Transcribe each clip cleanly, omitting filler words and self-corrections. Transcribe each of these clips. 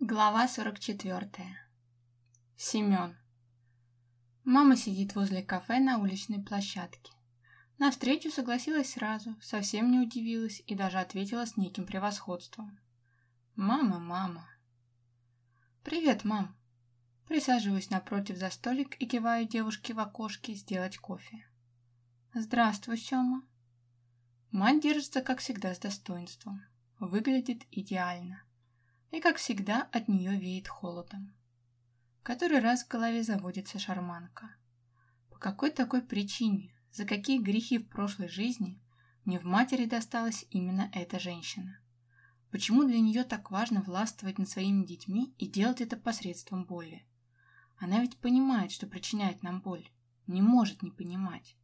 Глава 44. Семен. Мама сидит возле кафе на уличной площадке. На встречу согласилась сразу, совсем не удивилась и даже ответила с неким превосходством. Мама. Привет, мам. Присаживаюсь напротив за столик и киваю девушке в окошке сделать кофе. Здравствуй, Сема. Мать держится, как всегда, с достоинством. Выглядит идеально. И, как всегда, от нее веет холодом. Который раз в голове заводится шарманка. По какой такой причине, за какие грехи в прошлой жизни мне в матери досталась именно эта женщина? Почему для нее так важно властвовать над своими детьми и делать это посредством боли? Она ведь понимает, что причиняет нам боль. Не может не понимать.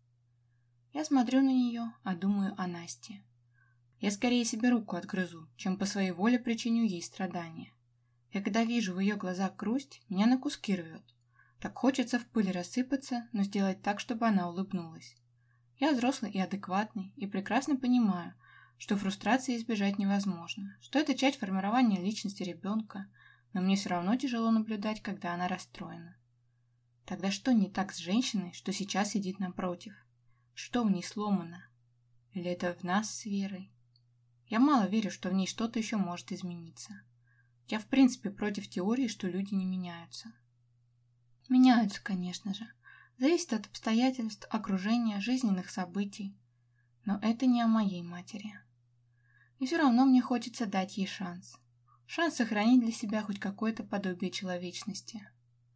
Я смотрю на нее, а думаю о Насте. Я скорее себе руку отгрызу, чем по своей воле причиню ей страдания. И когда вижу в ее глазах грусть, меня на куски рвет. Так хочется в пыль рассыпаться, но сделать так, чтобы она улыбнулась. Я взрослый и адекватный, и прекрасно понимаю, что фрустрации избежать невозможно, что это часть формирования личности ребенка, но мне все равно тяжело наблюдать, когда она расстроена. Тогда что не так с женщиной, что сейчас сидит напротив? Что в ней сломано? Или это в нас с Верой? Я мало верю, что в ней что-то еще может измениться. Я в принципе против теории, что люди не меняются. Меняются, конечно же. Зависит от обстоятельств, окружения, жизненных событий. Но это не о моей матери. И все равно мне хочется дать ей шанс. Шанс сохранить для себя хоть какое-то подобие человечности.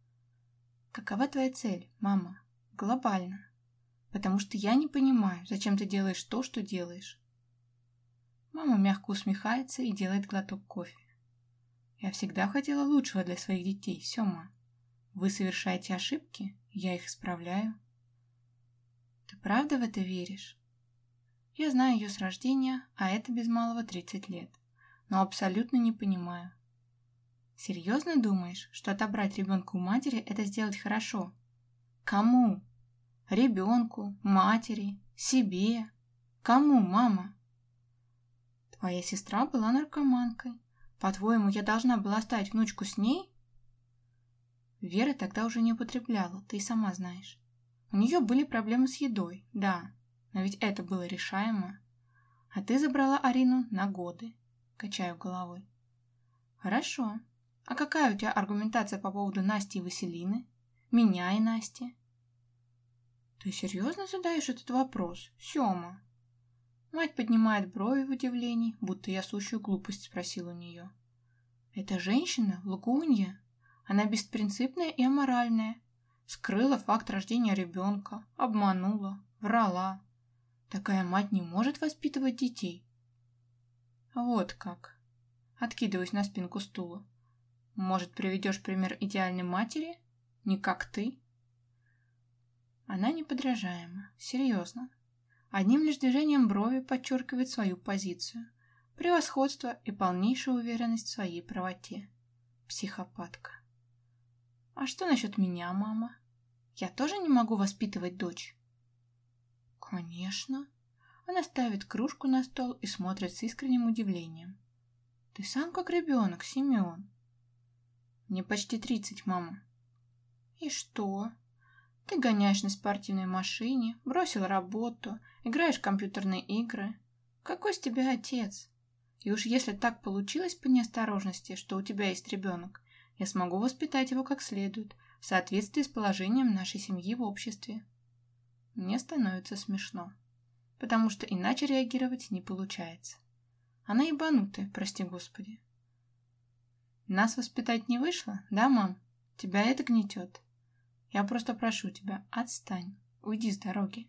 Какова твоя цель, мама? Глобально. Потому что я не понимаю, зачем ты делаешь то, что делаешь. Мама мягко усмехается и делает глоток кофе. Я всегда хотела лучшего для своих детей, Сема. Вы совершаете ошибки, я их исправляю. Ты правда в это веришь? Я знаю ее с рождения, а это без малого 30 лет, но абсолютно не понимаю. Серьезно думаешь, что отобрать ребенка у матери – это сделать хорошо? Кому? Ребенку, матери, себе? Кому, мама? Твоя сестра была наркоманкой. По-твоему, я должна была оставить внучку с ней? Вера тогда уже не употребляла, ты и сама знаешь. У нее были проблемы с едой, да, но ведь это было решаемо. А ты забрала Арину на годы. Качаю головой. Хорошо. А какая у тебя аргументация по поводу Насти и Василины? Меня и Насти? Ты серьезно задаешь этот вопрос, Сема? Мать поднимает брови в удивлении, будто я сущую глупость спросил у нее. Эта женщина – лгунья. Она беспринципная и аморальная. Скрыла факт рождения ребенка, обманула, врала. Такая мать не может воспитывать детей. Вот как. Откидываюсь на спинку стула. Может, приведешь пример идеальной матери? Не как ты? Она неподражаема. Серьезно. Одним лишь движением брови подчеркивает свою позицию. Превосходство и полнейшая уверенность в своей правоте. Психопатка. А что насчет меня, мама? Я тоже не могу воспитывать дочь? Конечно. Она ставит кружку на стол и смотрит с искренним удивлением. Ты сам как ребенок, Семен. Мне почти 30, мама. И что? Ты гоняешь на спортивной машине, бросил работу, играешь в компьютерные игры. Какой с тебя отец? И уж если так получилось по неосторожности, что у тебя есть ребенок, я смогу воспитать его как следует, в соответствии с положением нашей семьи в обществе. Мне становится смешно, потому что иначе реагировать не получается. Она ебанутая, прости господи. Нас воспитать не вышло, да, мам? Тебя это гнетет. Я просто прошу тебя, отстань, уйди с дороги.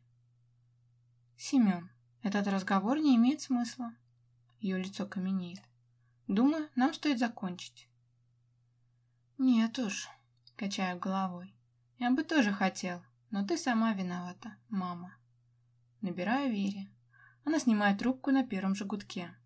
Семен, этот разговор не имеет смысла. Ее лицо каменеет. Думаю, нам стоит закончить. Нет уж, качаю головой. Я бы тоже хотел, но ты сама виновата, мама. Набираю Вере. Она снимает трубку на первом же гудке.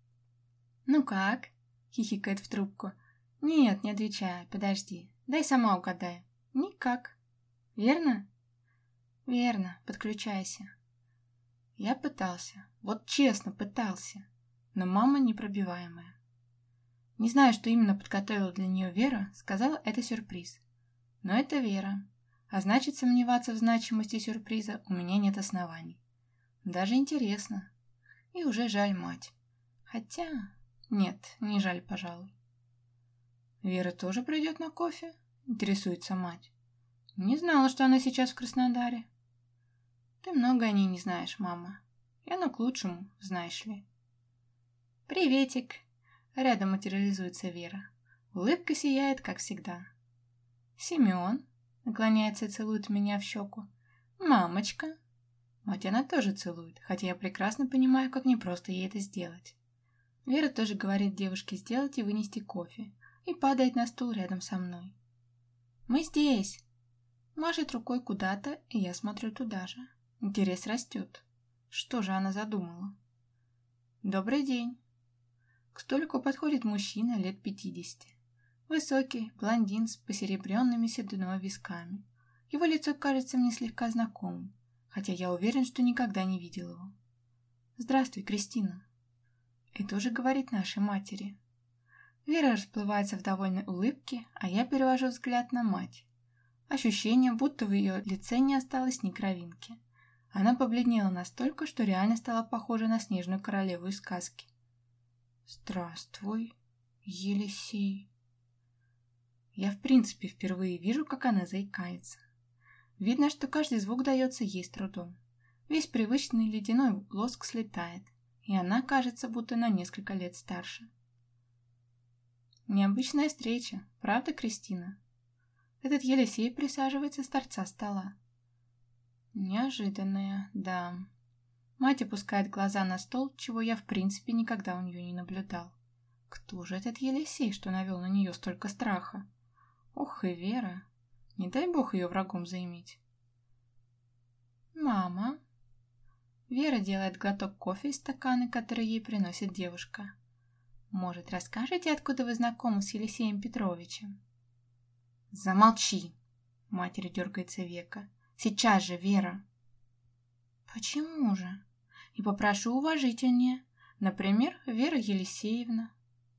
Ну как? Хихикает в трубку. Нет, не отвечай, подожди. Дай сама угадаю. Никак. Верно? Верно, подключайся. Я пытался, вот честно пытался, но мама непробиваемая. Не знаю, что именно подготовила для нее Вера, сказала, это сюрприз. Но это Вера, а значит, сомневаться в значимости сюрприза у меня нет оснований. Даже интересно. И уже жаль мать. Хотя... Нет, не жаль, пожалуй. Вера тоже придет на кофе? Интересуется мать. Не знала, что она сейчас в Краснодаре. Ты много о ней не знаешь, мама. И оно к лучшему, знаешь ли. Приветик. Рядом материализуется Вера. Улыбка сияет, как всегда. Семен наклоняется и целует меня в щеку. Мамочка. Мать она тоже целует, хотя я прекрасно понимаю, как непросто ей это сделать. Вера тоже говорит девушке сделать и вынести кофе, и падает на стул рядом со мной. «Мы здесь!» Машет рукой куда-то, и я смотрю туда же. Интерес растет. Что же она задумала? «Добрый день!» К столику подходит мужчина лет 50. Высокий, блондин с посеребренными сединой висками. Его лицо кажется мне слегка знакомым, хотя я уверен, что никогда не видел его. «Здравствуй, Кристина!» И тоже говорит нашей матери. Вера расплывается в довольной улыбке, а я перевожу взгляд на мать. Ощущение, будто в ее лице не осталось ни кровинки. Она побледнела настолько, что реально стала похожа на снежную королеву из сказки. «Здравствуй, Елисей». Я в принципе впервые вижу, как она заикается. Видно, что каждый звук дается ей с трудом. Весь привычный ледяной лоск слетает, и она кажется, будто на несколько лет старше. Необычная встреча, правда, Кристина? Этот Елисей присаживается с торца стола. Неожиданная, да. Мать опускает глаза на стол, чего я в принципе никогда у нее не наблюдал. Кто же этот Елисей, что навел на нее столько страха? Ох и Вера. Не дай бог ее врагом заиметь. «Мама». Вера делает глоток кофе из стакана, который ей приносит девушка. «Может, расскажете, откуда вы знакомы с Елисеем Петровичем?» «Замолчи!» — матери дергается века. «Сейчас же, Вера!» «Почему же? И попрошу уважительнее. Например, Вера Елисеевна».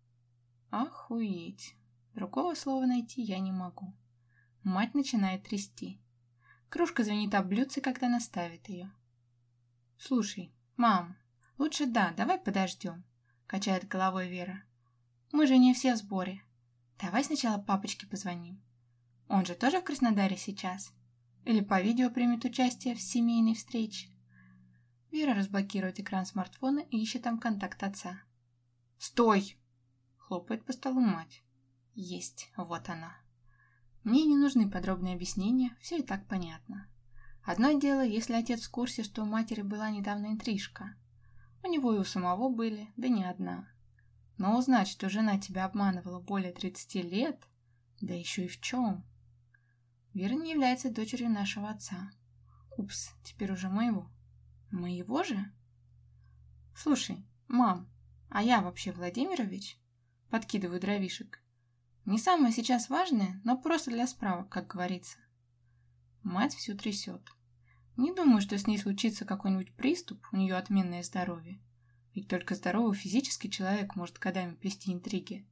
«Охуеть! Другого слова найти я не могу». Мать начинает трясти. Кружка звенит об блюдце, когда она ставит ее. «Слушай, мам, лучше давай подождем», — качает головой Вера. «Мы же не все в сборе. Давай сначала папочке позвоним. Он же тоже в Краснодаре сейчас? Или по видео примет участие в семейной встрече?» Вера разблокирует экран смартфона и ищет там контакт отца. «Стой!» — хлопает по столу мать. «Есть, вот она». Мне не нужны подробные объяснения, все и так понятно. Одно дело, если отец в курсе, что у матери была недавно интрижка. У него и у самого были, да не одна. Но узнать, что жена тебя обманывала более 30 лет, да еще и в чем. Вера не является дочерью нашего отца. Упс, теперь уже моего. Моего же? Слушай, мам, а я вообще Владимирович? Подкидываю дровишек. Не самое сейчас важное, но просто для справок, как говорится. Мать всю трясет. Не думаю, что с ней случится какой-нибудь приступ, у нее отменное здоровье. Ведь только здоровый физический человек может годами плести интриги.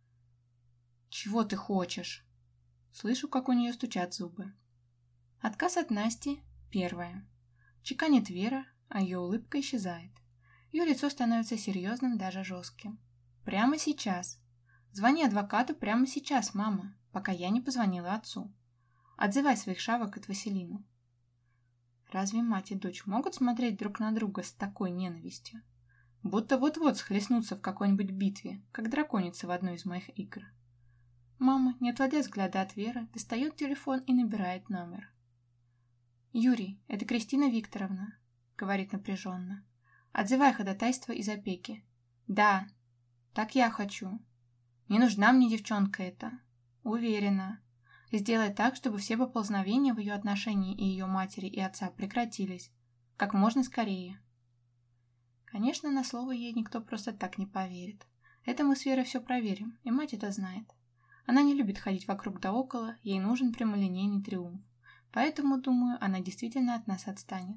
«Чего ты хочешь?» Слышу, как у нее стучат зубы. Отказ от Насти – первое. Чеканит Вера, а ее улыбка исчезает. Ее лицо становится серьезным, даже жестким. Прямо сейчас. Звони адвокату прямо сейчас, мама, пока я не позвонила отцу. Отзывай своих шавок от Василины. Разве мать и дочь могут смотреть друг на друга с такой ненавистью? Будто вот-вот схлестнутся в какой-нибудь битве, как драконицы в одной из моих игр. Мама, не отводя взгляда от Веры, достает телефон и набирает номер. «Юрий, это Кристина Викторовна», — говорит напряженно. «Отзывай ходатайство из опеки». «Да, так я хочу. Не нужна мне девчонка эта. Уверена. И сделай так, чтобы все поползновения в ее отношении и ее матери и отца прекратились. Как можно скорее». Конечно, на слово ей никто просто так не поверит. Это мы с Верой все проверим, и мать это знает. Она не любит ходить вокруг да около, ей нужен прямолинейный триумф. Поэтому, думаю, она действительно от нас отстанет.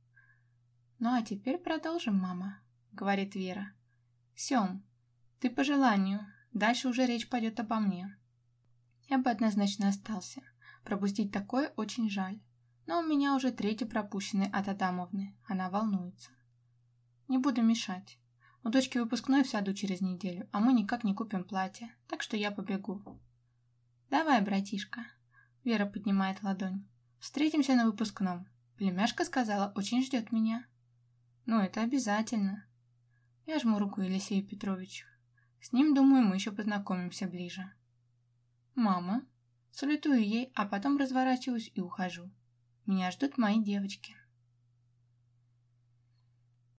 «Ну а теперь продолжим, мама», — говорит Вера. «Сем, ты по желанию, Дальше уже речь пойдет обо мне. Я бы однозначно остался. Пропустить такое очень жаль. Но у меня уже третий пропущенный от Адамовны. Она волнуется. Не буду мешать. У дочки выпускной в саду через неделю, а мы никак не купим платье, так что я побегу. Давай, братишка. Вера поднимает ладонь. Встретимся на выпускном. Племяшка сказала, очень ждет меня. Ну, это обязательно. Я жму руку Елисею Петровичу. С ним, думаю, мы еще познакомимся ближе. Мама. Салютую ей, а потом разворачиваюсь и ухожу. Меня ждут мои девочки.